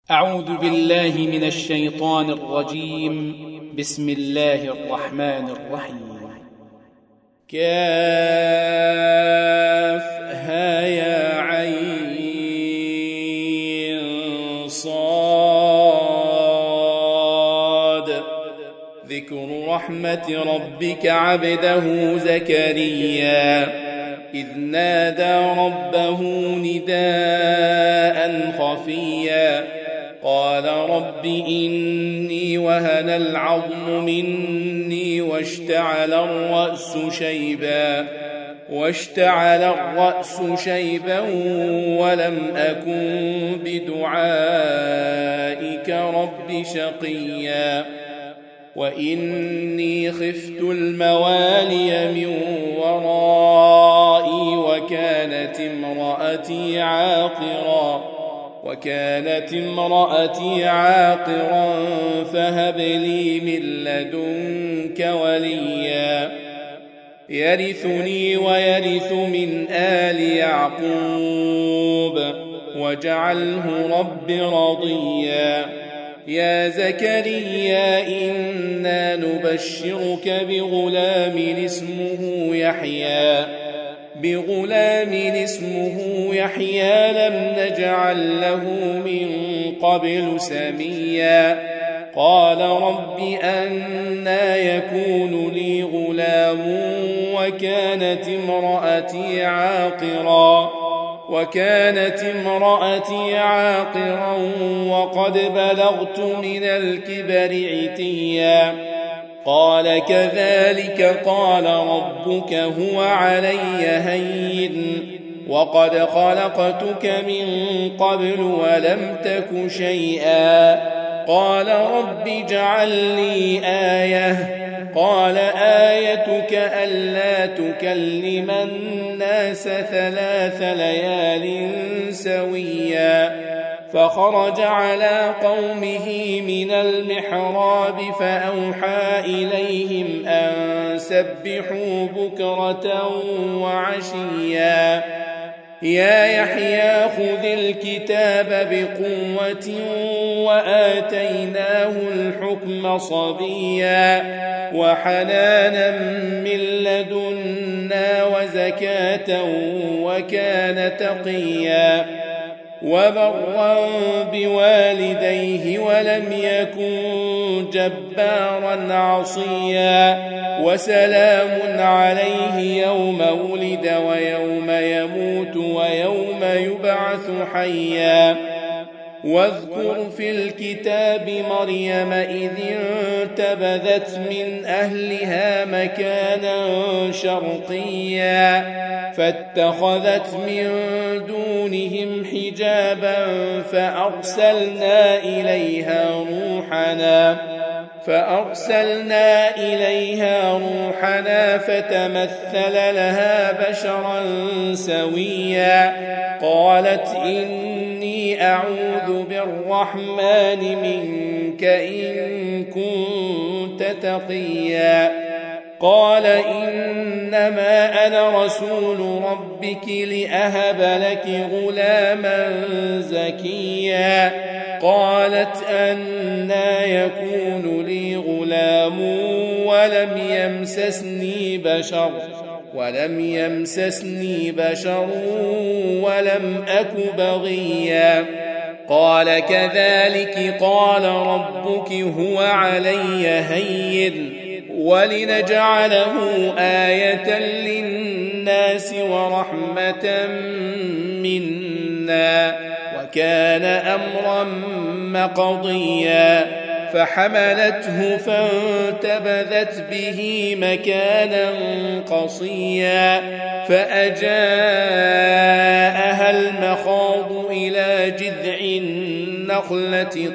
أعوذ بالله من الشيطان الرجيم. بسم الله الرحمن الرحيم. كافها يا عين صاد. ذكر رحمة ربك عبده زكريا إذ نادى ربه نداء خفيا قال رب إني وهن العظم مني واشتعل الرأس شيبا ولم أكن بدعائك رب شقيا وإني خفت الموالي من ورائي وكانت امرأتي عاقرا فهب لي من لدنك وليا يرثني ويرث من آل يعقوب واجعله رب رضيا. يا زكريا إنا نبشرك بغلام اسمه يحيى لم نجعل له من قبل سميا قال رب أنى يكون لي غلام وكانت امرأتي عاقرا وقد بلغت من الكبر عتيا قال كذلك قال ربك هو علي هين وقد خلقتك من قبل ولم تك شيئا قال رب اجعل لي آية قال آيتك ألا تكلم الناس 3 ليال سويا فخرج على قومه من المحراب فأوحى إليهم أن سبحوا بكرة وعشيا يا يحيى خذ الكتاب بقوة وآتيناه الحكم صبيا وحنانا من لدنا وزكاة وكان تقيا وبرا بوالديه ولم يكن جبارا عصيا وسلام عليه يوم ولد ويوم يموت ويوم يبعث حيا واذكر في الكتاب مريم إذ انتبذت من أهلها مكانا شرقيا فاتخذت من دونهم حجابا فأرسلنا إليها روحنا فتمثل لها بشرا سويا قالت إني أعوذ بالرحمن منك إن كنت تقيا قال إنما أنا رسول ربك لأهب لك غلاما زكيا قالت أنى يكون لي غلام ولم يمسسني بشر ولم أك بغيا قال كذلك قال ربك هو علي هين ولنجعله آية للناس ورحمة منا وكان أمرا مقضيا فحملته فانتبذت به مكانا قصيا فأجاءها المخاض إلى جذع النخلة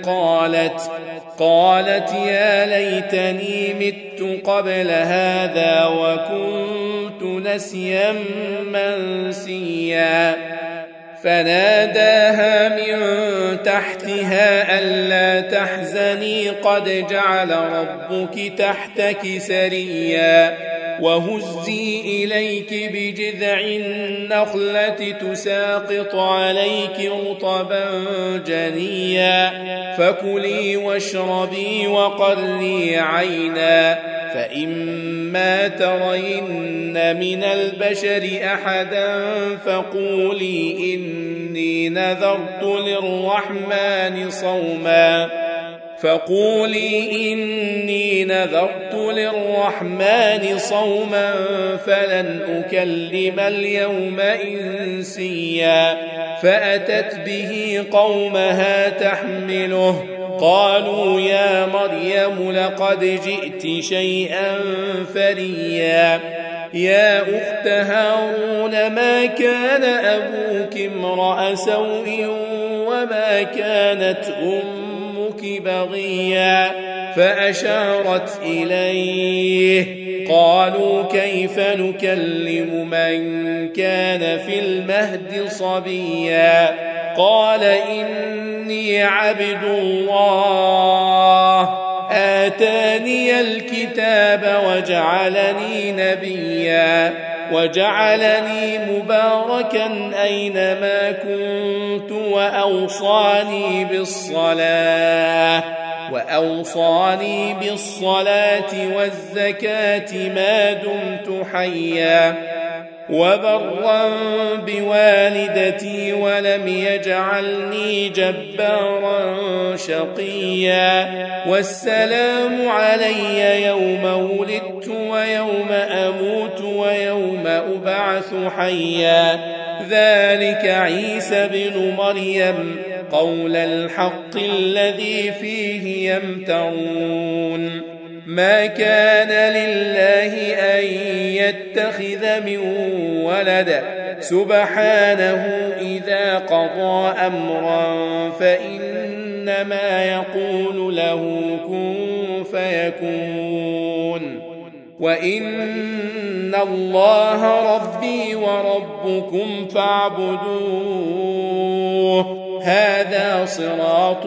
قالت يا ليتني مت قبل هذا وكنت نسيا منسيا فناداها من تحتها ألا تحزني قد جعل ربك تحتك سريا وهزي إليك بجذع النخلة تساقط عليك رطبا جنيا فكلي واشربي وقري عينا فإما ترين من البشر أحدا فقولي إني نذرت للرحمن صوما فلن أكلم اليوم إنسيا فأتت به قومها تحمله قالوا يا مريم لقد جئت شيئا فريا يا أخت هارون ما كان أبوك امرأ سوء وما كانت أمك بغيا فأشارت إليه قالوا كيف نكلم من كان في المهد صبيا قال إني عبد الله آتاني الكتاب وجعلني نبيا وجعلني مباركا أينما كنت وأوصاني بالصلاة والزكاة ما دمت حيا وبرا بوالدتي ولم يجعلني جبارا شقيا والسلام علي يوم ولدت ويوم أموت ويوم أبعث حيا ذلك عيسى بن مريم قول الحق الذي فيه يمترون ما كان لله أن يتخذ من ولد سبحانه إذا قضى أمرا فإنما يقول له كن فيكون وإن الله ربي وربكم فاعبدوه هذا صراط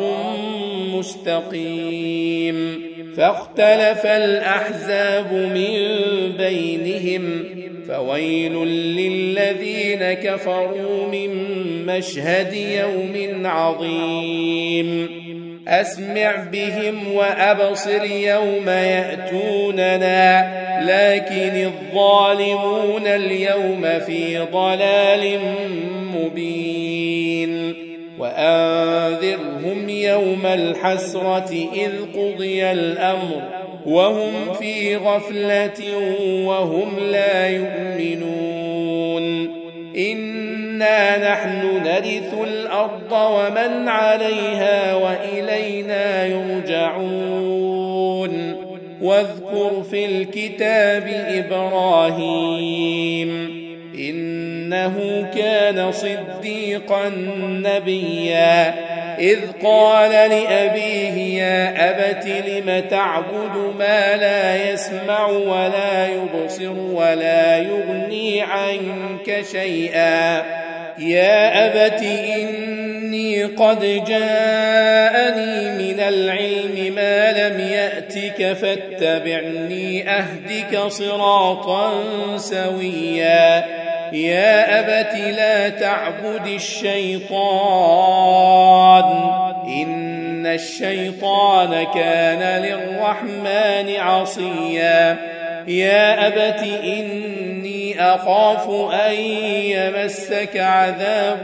مستقيم فاختلف الأحزاب من بينهم فويل للذين كفروا من مشهد يوم عظيم أسمع بهم وأبصر يوم يأتوننا لكن الظالمون اليوم في ضلال مبين وأنذرهم يوم الحسرة إذ قضي الأمر وهم في غفلة وهم لا يؤمنون إنا نحن نرث الأرض ومن عليها وإلينا يرجعون واذكر في الكتاب إبراهيم إنه كان صديقا نبيا إذ قال لأبيه يا أبت لم تعبد ما لا يسمع ولا يبصر ولا يغني عنك شيئا يا أبت إني قد جاءني من العلم ما لم يأتك فاتبعني أهدك صراطا سويا يا أبت لا تعبد الشيطان إن الشيطان كان للرحمن عصيا يا أبت إني أخاف أن يمسك عذاب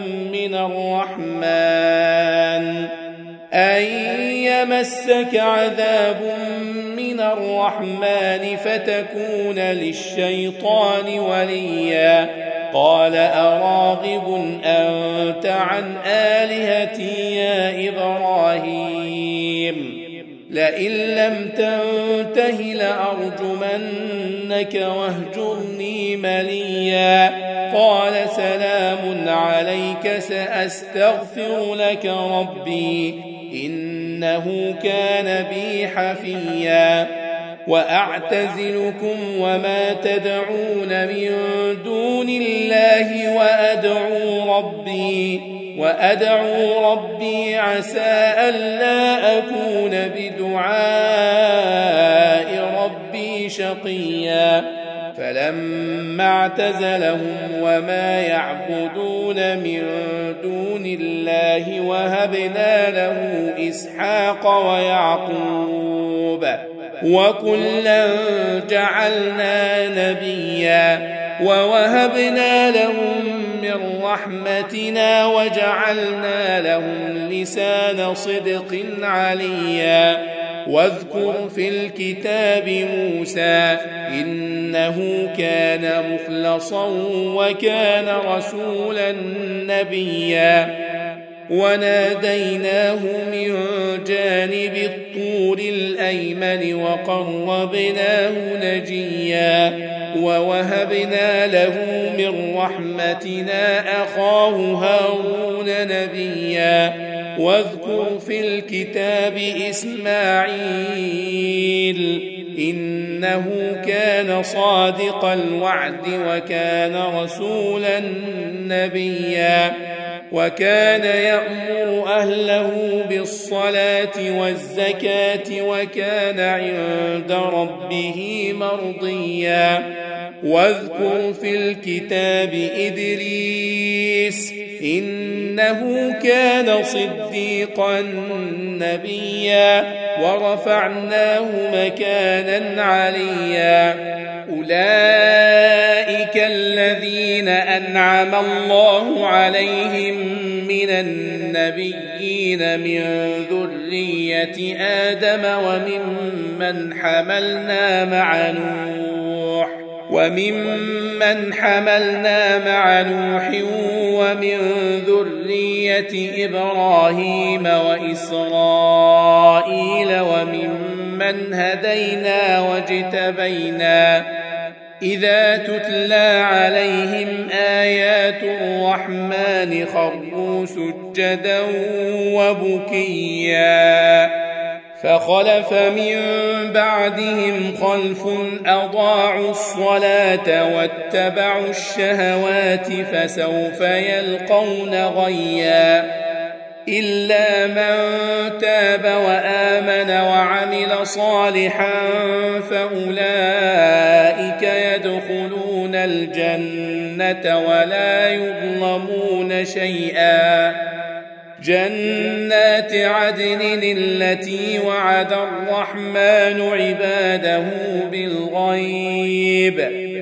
من الرحمن فتكون للشيطان وليا قال أراغب أنت عن آلهتي يا إبراهيم لئن لم تنته لأرجمنك واهجرني مليا قال سلام عليك سأستغفر لك ربي إنه كان بي حفيا وأعتزلكم وما تدعون من دون الله وأدعو ربي عسى ألا أكون بدعاء ربي شقيا فلما اعتزلهم وما يعبدون من دون الله وهبنا له إسحاق ويعقوب وكلا جعلنا نبيا ووهبنا لهم من رحمتنا وجعلنا لهم لسان صدق عليا واذكر في الكتاب موسى إنه كان مخلصا وكان رسولا نبيا وناديناه من جانب الطور الأيمن وقربناه نجيا ووهبنا له من رحمتنا أخاه هارون نبيا واذكر في الكتاب إسماعيل إنه كان صادق الوعد وكان رسولا نبيا وكان يأمر أهله بالصلاة والزكاة وكان عند ربه مرضيا واذكر في الكتاب إدريس إنه كان صديقا نبيا ورفعناه مكانا عليا أولئك الذين أنعم الله عليهم من النبيين من ذرية آدم وممن حملنا مع نوح ومن ذرية إبراهيم وإسرائيل وممن هدينا واجتبينا إذا تتلى عليهم آيات الرحمن خروا سجدا وبكيا فخلف من بعدهم خلف أضاعوا الصلاة واتبعوا الشهوات فسوف يلقون غيا إلا من تاب وآمن وعمل صالحا فأولئك يدخلون الجنة ولا يظلمون شيئا جنات عدن التي وعد الرحمن عباده بالغيب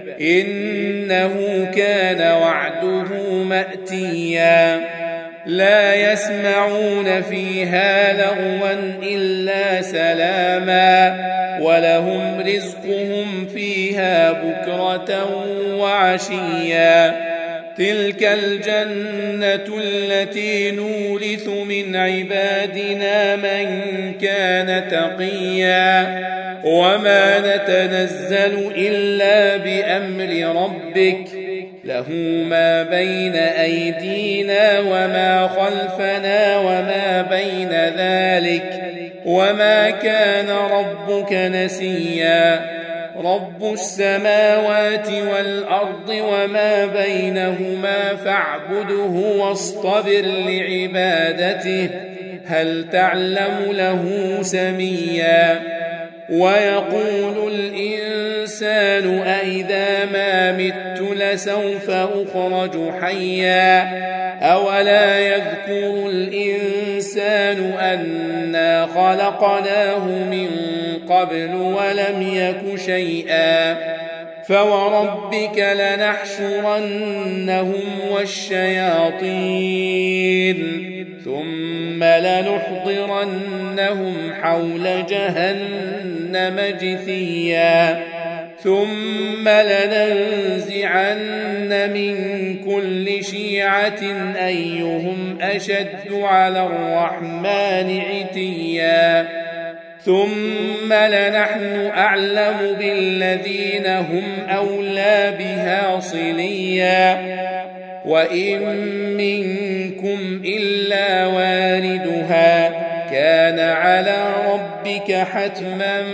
إنه كان وعده مأتيا لا يسمعون فيها لغوا إلا سلاما ولهم رزقهم فيها بكرة وعشيا تلك الجنة التي نورث من عبادنا من كان تقيا وما نتنزل إلا بأمر ربك له ما بين أيدينا وما خلفنا وما بين ذلك وما كان ربك نسيا رب السماوات والأرض وما بينهما فاعبده واصطبر لعبادته هل تعلم له سميا ويقول الإنسان أإذا ما مت لسوف أخرج حيا أولا يذكر الإنسان أنا خلقناه من قبل ولم يك شيئا فوربك لنحشرنهم والشياطين ثم لنحضرنهم حول جهنم جثيا ثم لننزعن من كل شيعة أيهم أشد على الرحمن عتيا ثم لنحن أعلم بالذين هم أولى بها صليا وإن منكم إلا واردها كان على ربك حتما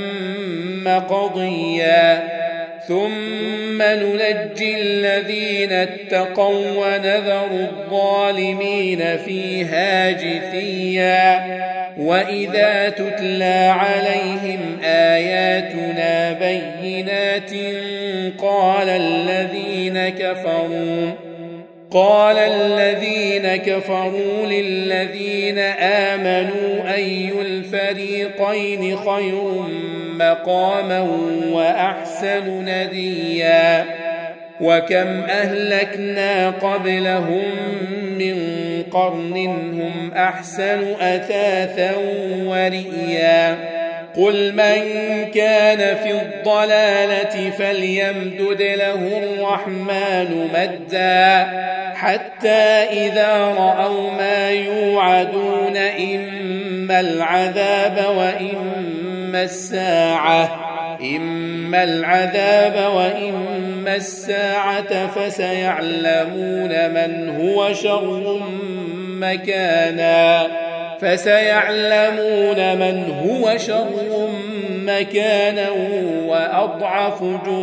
مقضيا ثم ننجي الذين اتقوا ونذر الظالمين فيها جثيا وإذا تتلى عليهم آياتنا بينات قال الذين كفروا للذين آمنوا أي الفريقين خير مقاما وأحسن نديا وكم أهلكنا قبلهم من قرن هم أحسن أثاثا ورئيا قل من كان في الضلالة فليمدد له الرحمن مدا حتى إذا رأوا ما يوعدون إما العذاب وإما الساعة فسيعلمون من هو شر مكانا وأضعف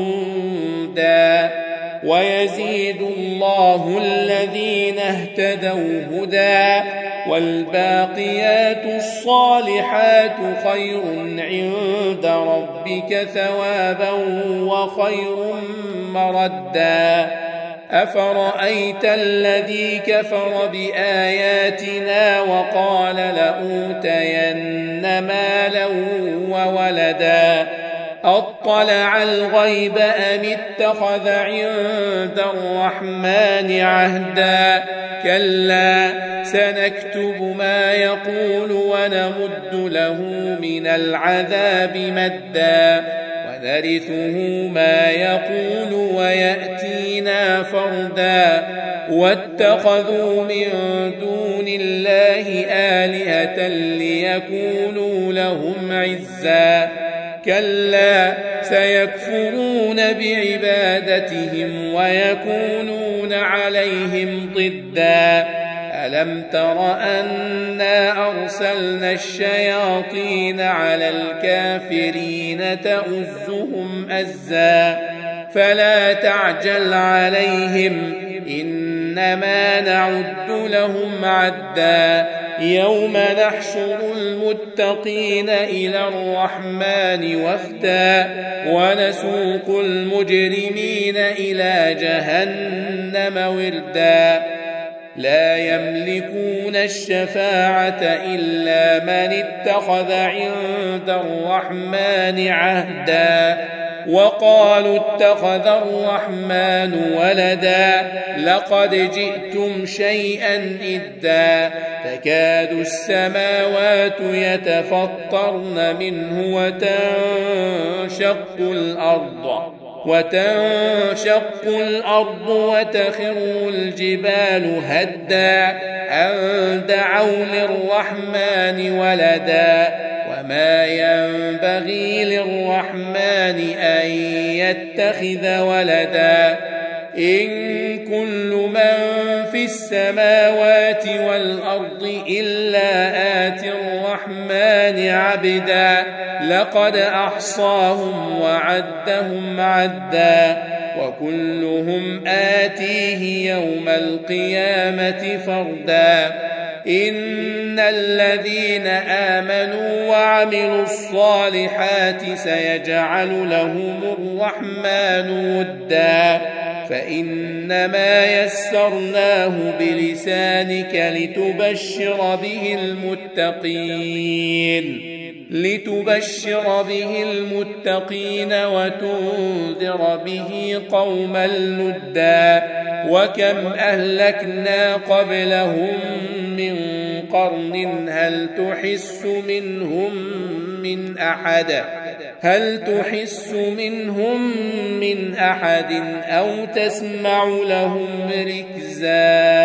جندا ويزيد الله الذين اهتدوا هدى والباقيات الصالحات خير عند ربك ثوابا وخير مردا أفرأيت الذي كفر بآياتنا وقال لأوتين مالا وولدا أطلع الغيب أم اتخذ عند الرحمن عهدا كلا سنكتب ما يقول ونمد له من العذاب مدا ونرثه ما يقول ويأتينا فردا واتخذوا من دون الله آلهة ليكونوا لهم عزا كلا سيكفرون بعبادتهم ويكونون عليهم ضدا ألم تر أنا أرسلنا الشياطين على الكافرين تؤزهم أزا فلا تعجل عليهم إنما نعد لهم عدا يوم نحشر المتقين إلى الرحمن وفدا ونسوق المجرمين إلى جهنم وردا لا يملكون الشفاعة إلا من اتخذ عند الرحمن عهدا وقالوا اتخذ الرحمن ولدا لقد جئتم شيئا إدا تكاد السماوات يتفطرن منه وتنشق الأرض وتخر الجبال هدا أن دعوا للرحمن ولدا وما ينبغي للرحمن أن يتخذ ولدا إن كل من في السماوات والأرض إلا آتي الرحمن عبدا لقد أحصاهم وعدهم عدا وكلهم آتيه يوم القيامة فردا إن الذين آمنوا وعملوا الصالحات سيجعل لهم الرحمن ودا فإنما يسرناه بلسانك لتبشر به المتقين وتنذر به قوما لدا وكم أهلكنا قبلهم من قرن هل تحس منهم من أحد أو تسمع لهم ركزا